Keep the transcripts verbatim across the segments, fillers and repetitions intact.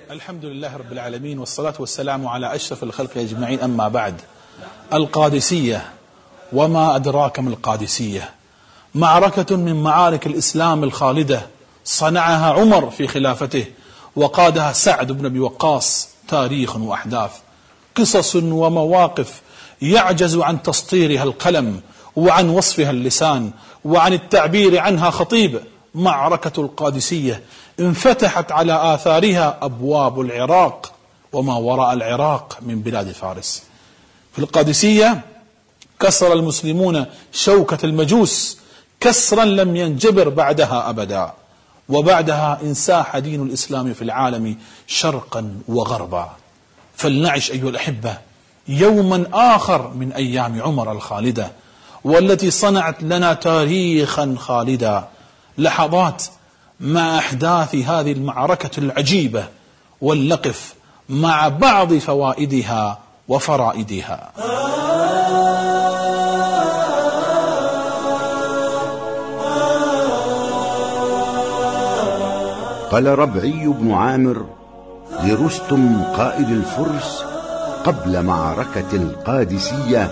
الحمد لله رب العالمين، والصلاة والسلام على أشرف الخلق أجمعين، أما بعد. القادسية، وما أدراك ما القادسية؟ معركة من معارك الإسلام الخالدة صنعها عمر في خلافته، وقادها سعد بن أبي وقاص. تاريخ وأحداث، قصص ومواقف يعجز عن تسطيرها القلم، وعن وصفها اللسان، وعن التعبير عنها خطيب. معركة القادسية انفتحت على آثارها أبواب العراق وما وراء العراق من بلاد فارس. في القادسية كسر المسلمون شوكة المجوس كسرا لم ينجبر بعدها أبدا، وبعدها انساح دين الإسلام في العالم شرقا وغربا. فلنعش أيها الأحبة يوما آخر من أيام عمر الخالدة، والتي صنعت لنا تاريخا خالدا. لحظات مع أحداث هذه المعركة العجيبة، ولنقف مع بعض فوائدها وفرائدها. قال ربعي بن عامر لرستم قائد الفرس قبل معركة القادسية: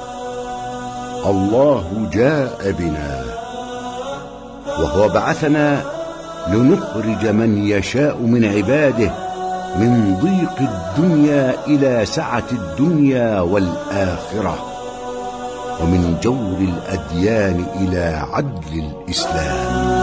الله جاء بنا، وهو بعثنا لنخرج من يشاء من عباده من ضيق الدنيا إلى سعة الدنيا والآخرة، ومن جور الأديان إلى عدل الإسلام.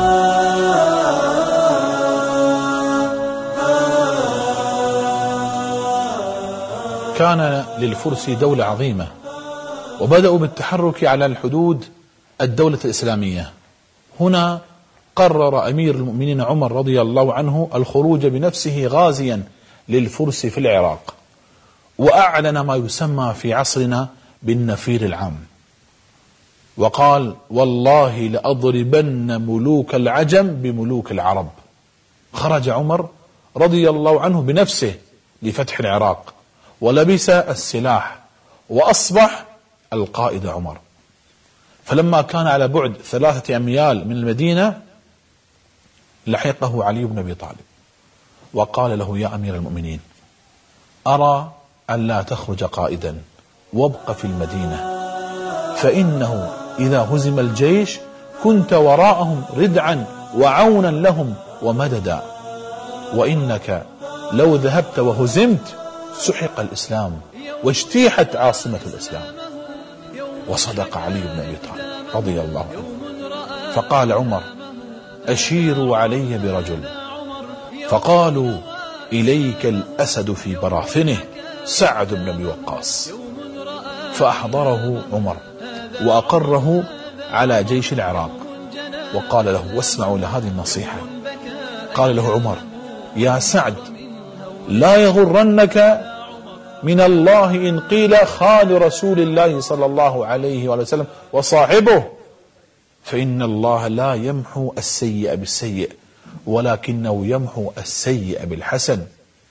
كان للفرس دولة عظيمة، وبدأوا بالتحرك على الحدود الدولة الإسلامية. هنا قرر أمير المؤمنين عمر رضي الله عنه الخروج بنفسه غازيا للفرس في العراق، وأعلن ما يسمى في عصرنا بالنفير العام، وقال: والله لأضربن ملوك العجم بملوك العرب. خرج عمر رضي الله عنه بنفسه لفتح العراق، ولبس السلاح، وأصبح القائد عمر. فلما كان على بعد ثلاثة أميال من المدينة لحقه علي بن أبي طالب وقال له: يا أمير المؤمنين، أرى أن لا تخرج قائدا، وابق في المدينة، فإنه إذا هزم الجيش كنت وراءهم ردعا وعونا لهم ومددا، وإنك لو ذهبت وهزمت سحق الإسلام واجتيحت عاصمة الإسلام. وصدق علي بن أبي طالب رضي الله عنه. فقال عمر: أشيروا علي برجل. فقالوا: إليك الأسد في براثنه، سعد بن أبي وقاص. فأحضره عمر وأقره على جيش العراق، وقال له: واسمعوا لهذه النصيحة. قال له عمر: يا سعد، لا يغرنك من الله إن قيل خال رسول الله صلى الله عليه وسلم وصاحبه، فإن الله لا يمحو السيء بالسيء، ولكنه يمحو السيء بالحسن،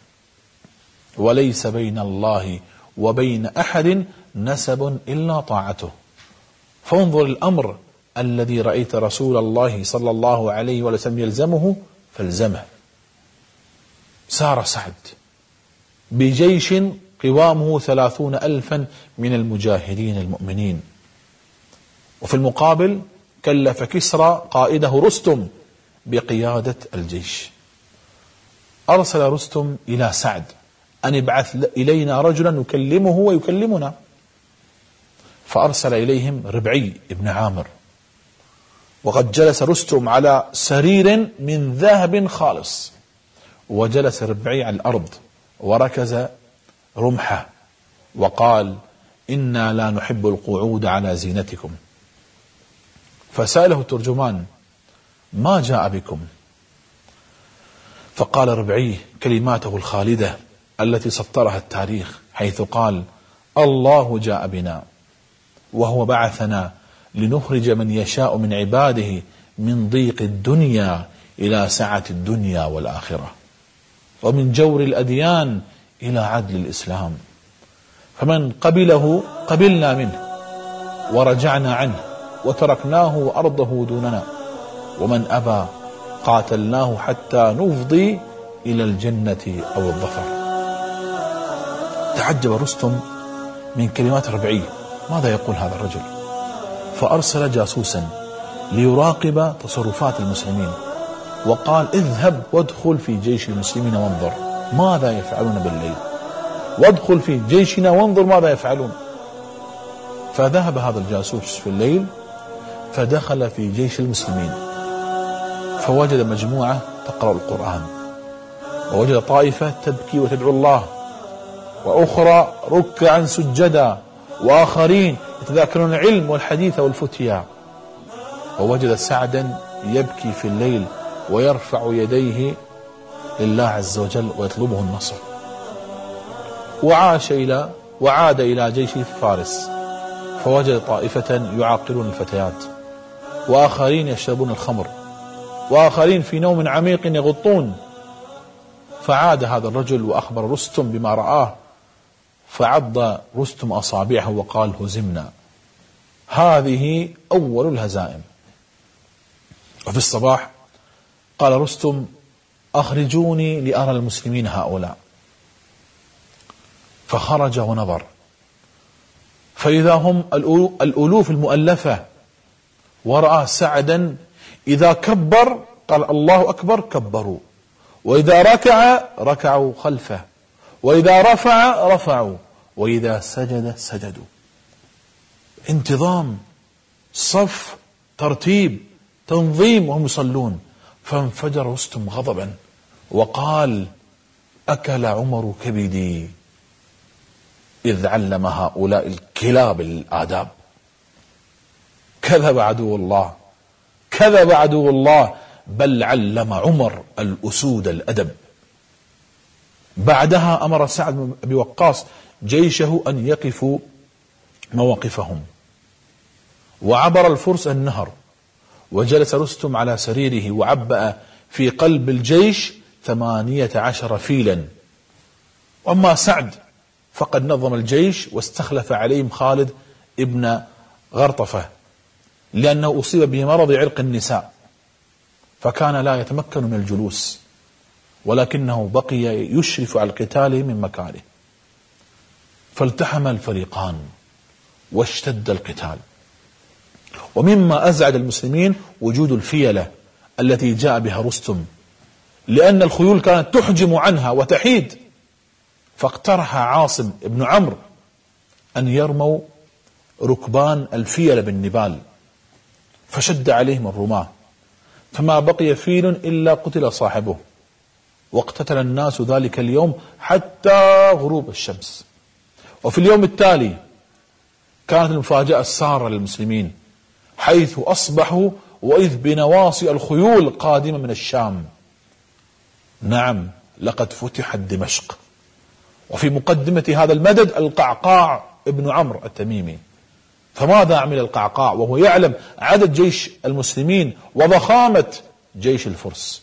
وليس بين الله وبين أحد نسب إلا طاعته. فانظر الأمر الذي رأيت رسول الله صلى الله عليه وسلم يلزمه فالزمه. سار سعد بجيش قوامه ثلاثون ألفا من المجاهدين المؤمنين، وفي المقابل كلف كسرى قائده رستم بقيادة الجيش. أرسل رستم إلى سعد أن ابعث إلينا رجلا نكلمه ويكلمنا، فأرسل إليهم ربعي بن عامر، وقد جلس رستم على سرير من ذهب خالص، وجلس ربعي على الأرض وركز رمحه وقال: إنا لا نحب القعود على زينتكم. فسأله الترجمان: ما جاء بكم؟ فقال ربعي كلماته الخالدة التي سطرها التاريخ، حيث قال: الله جاء بنا، وهو بعثنا لنخرج من يشاء من عباده من ضيق الدنيا إلى سعة الدنيا والآخرة، ومن جور الأديان إلى عدل الإسلام. فمن قبله قبلنا منه ورجعنا عنه وتركناه وأرضه دوننا، ومن أبى قاتلناه حتى نفضي إلى الجنة أو الظفر. تعجب رستم من كلمات ربعي، ماذا يقول هذا الرجل؟ فأرسل جاسوسا ليراقب تصرفات المسلمين، وقال اذهب وادخل في جيش المسلمين وانظر ماذا يفعلون بالليل، وادخل في جيشنا وانظر ماذا يفعلون. فذهب هذا الجاسوس في الليل فدخل في جيش المسلمين، فوجد مجموعة تقرأ القرآن، ووجد طائفة تبكي وتدعو الله، وأخرى ركعا سجدا، وآخرين يتذاكرون العلم والحديث والفتيا. ووجد سعدا يبكي في الليل ويرفع يديه لله عز وجل ويطلبه النصر. وعاش إلى وعاد إلى جيش فارس، فوجد طائفة يعاقلون الفتيات، وآخرين يشربون الخمر، وآخرين في نوم عميق يغطون. فعاد هذا الرجل وأخبر رستم بما رآه، فعض رستم أصابعه وقال هزمنا. هذه أول الهزائم. وفي الصباح قال رستم أخرجوني لأرى المسلمين هؤلاء. فخرج ونظر، فإذا هم الألوف المؤلفة، ورأى سعدا إذا كبر قال الله أكبر كبروا، وإذا ركع ركعوا خلفه، وإذا رفع رفعوا، وإذا سجد سجدوا. انتظام، صف، ترتيب، تنظيم، وهم يصلون. فانفجر رستم غضبا وقال أكل عمر كبدي إذ علم هؤلاء الكلاب الآداب. كذب عدو الله، كذب عدو الله، بل علم عمر الأسود الأدب. بعدها أمر سعد بن أبي وقاص جيشه أن يقفوا مواقفهم، وعبر الفرس النهر، وجلس رستم على سريره وعبأ في قلب الجيش ثمانية عشر فيلا. وأما سعد فقد نظم الجيش واستخلف عليهم خالد ابن غرطفة، لأنه أصيب بمرض عرق النساء فكان لا يتمكن من الجلوس، ولكنه بقي يشرف على القتال من مكانه. فالتحم الفريقان واشتد القتال. ومما أزعج المسلمين وجود الفيلة التي جاء بها رستم، لأن الخيول كانت تحجم عنها وتحيد. فاقترح عاصم ابن عمرو أن يرموا ركبان الفيلة بالنبال، فشد عليهم الرماة، فما بقي فيل إلا قتل صاحبه، واقتتل الناس ذلك اليوم حتى غروب الشمس. وفي اليوم التالي كانت المفاجأة السارة للمسلمين، حيث أصبحوا وإذ بنواصي الخيول قادمة من الشام. نعم، لقد فتحت دمشق، وفي مقدمة هذا المدد القعقاع ابن عمرو التميمي. فماذا عمل القعقاع وهو يعلم عدد جيش المسلمين وضخامة جيش الفرس؟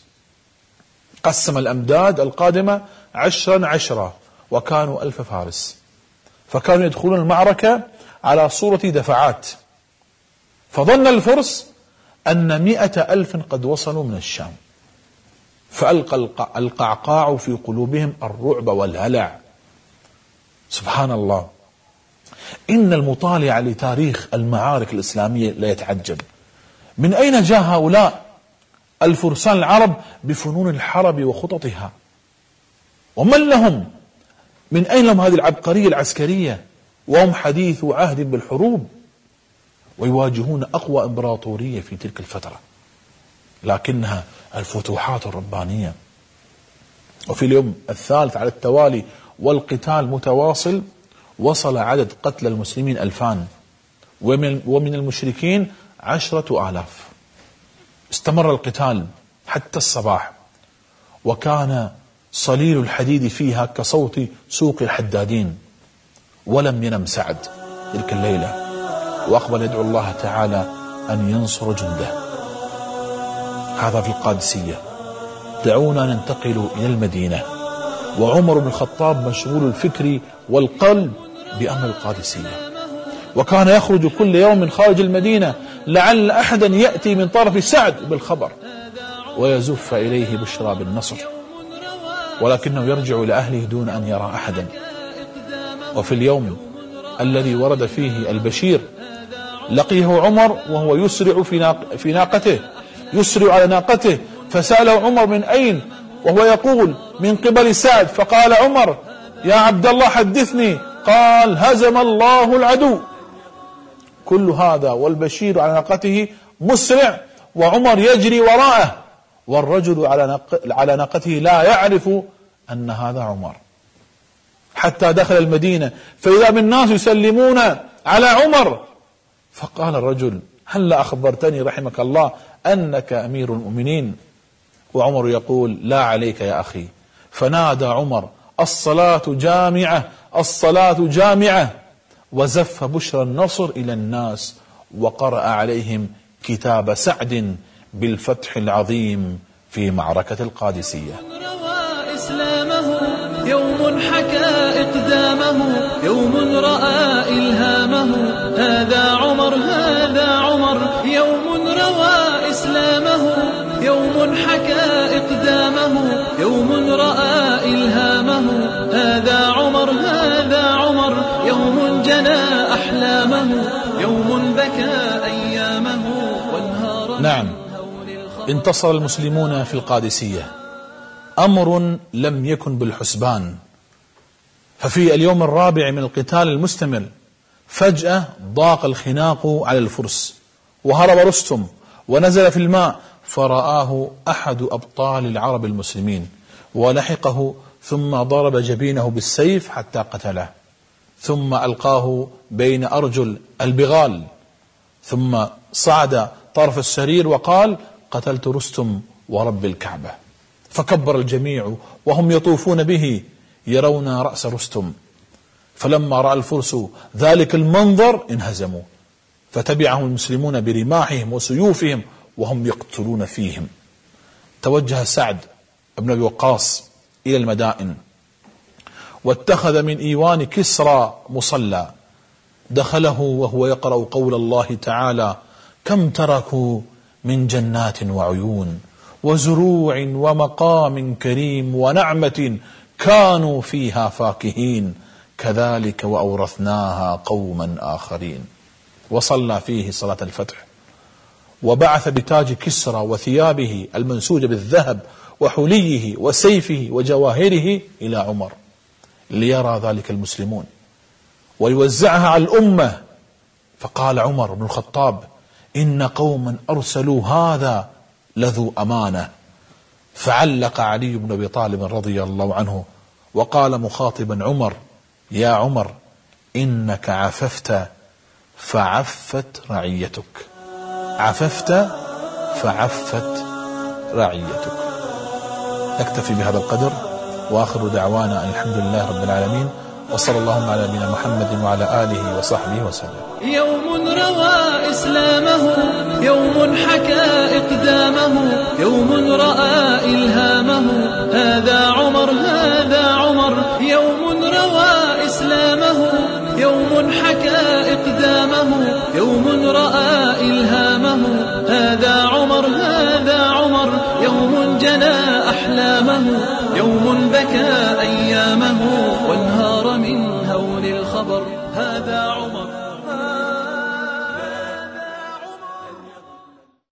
قسم الأمداد القادمة عشرا عشرا، وكانوا ألف فارس، فكانوا يدخلون المعركة على صورة دفعات. فظن الفرس أن مئة ألف قد وصلوا من الشام، فألقى القعقاع في قلوبهم الرعب والهلع. سبحان الله، إن المطالع لتاريخ المعارك الإسلامية لا يتعجب من أين جاء هؤلاء الفرسان العرب بفنون الحرب وخططها، ومن لهم من أين لهم هذه العبقرية العسكرية وهم حديث عهد بالحروب، ويواجهون أقوى إمبراطورية في تلك الفترة، لكنها الفتوحات الربانية. وفي اليوم الثالث على التوالي والقتال متواصل وصل عدد قتلى المسلمين ألفان، ومن, ومن المشركين عشرة آلاف. استمر القتال حتى الصباح، وكان صليل الحديد فيها كصوت سوق الحدادين. ولم ينم سعد تلك الليلة، وأقبل يدعو الله تعالى أن ينصر جنده. هذا في القادسية. دعونا ننتقل إلى المدينة، وعمر بن الخطاب مشغول الفكر والقلب بأمر القادسية، وكان يخرج كل يوم خارج المدينة لعل أحدا يأتي من طرف سعد بالخبر ويزف إليه بشرى بالنصر. ولكنه يرجع إلى أهله دون أن يرى أحدا. وفي اليوم الذي ورد فيه البشير لقيه عمر وهو يسرع في, ناق في ناقته يسرع على ناقته، فسأله عمر من أين، وهو يقول من قبل سعد، فقال عمر يا عبد الله حدثني، قال هزم الله العدو. كل هذا والبشير على ناقته مسرع وعمر يجري وراءه، والرجل على ناقته لا يعرف أن هذا عمر، حتى دخل المدينة فإذا بالناس يسلمون على عمر، فقال الرجل هل أخبرتني رحمك الله أنك أمير المؤمنين؟ وعمر يقول لا عليك يا أخي. فنادى عمر الصلاة جامعة الصلاة جامعة، وزف بشرى النصر إلى الناس، وقرأ عليهم كتاب سعد بالفتح العظيم في معركة القادسية. روى إسلامه يوم حكى إقدامه، يوم رأى إلهامه، هذا عمر هذا عمر. يوم روى إسلامه يوم حكى إقدامه، يوم رأى إلهامه، هذا عمر هذا عمر. يوم جنى أحلامه، يوم بكى أيامه، وانهار. نعم، انتصر المسلمون في القادسية، أمر لم يكن بالحسبان. ففي اليوم الرابع من القتال المستمر فجأة ضاق الخناق على الفرس، وهرب رستم ونزل في الماء، فرآه أحد أبطال العرب المسلمين ولحقه، ثم ضرب جبينه بالسيف حتى قتله، ثم ألقاه بين أرجل البغال، ثم صعد طرف السرير وقال قتلت رستم ورب الكعبة. فكبر الجميع وهم يطوفون به يرون رأس رستم، فلما رأى الفرس ذلك المنظر انهزموا، فتبعهم المسلمون برماحهم وسيوفهم وهم يقتلون فيهم. توجه سعد بن أبي وقاص إلى المدائن، واتخذ من إيوان كسرى مصلى، دخله وهو يقرأ قول الله تعالى كم تركوا من جنات وعيون وزروع ومقام كريم ونعمة كانوا فيها فاكهين كذلك وأورثناها قوما آخرين. وصلى فيه صلاة الفتح، وبعث بتاج كسرى وثيابه المنسوجة بالذهب وحليه وسيفه وجواهره إلى عمر ليرى ذلك المسلمون ويوزعها على الأمة. فقال عمر بن الخطاب إن قوما أرسلوا هذا لذو أمانة. فعلق علي بن أبي طالب رضي الله عنه وقال مخاطبا عمر يا عمر إنك عففت فعفت رعيتك، عففت فعفت رعيتك. نكتفي بهذا القدر، وآخر دعوانا الحمد لله رب العالمين، وصلى اللهم على نبينا محمد وعلى آله وصحبه وسلم. يوم روى إسلامه يوم حكى إقدامه، يوم رأى إلهامه، هذا عمر هذا عمر. يوم روى إسلامه يوم حكى إقدامه، يوم رأى إلهامه، هذا عمر هذا عمر. يوم جنى أحلامه، يوم بكى أيامه، وانهار من هول الخبر، هذا عمر.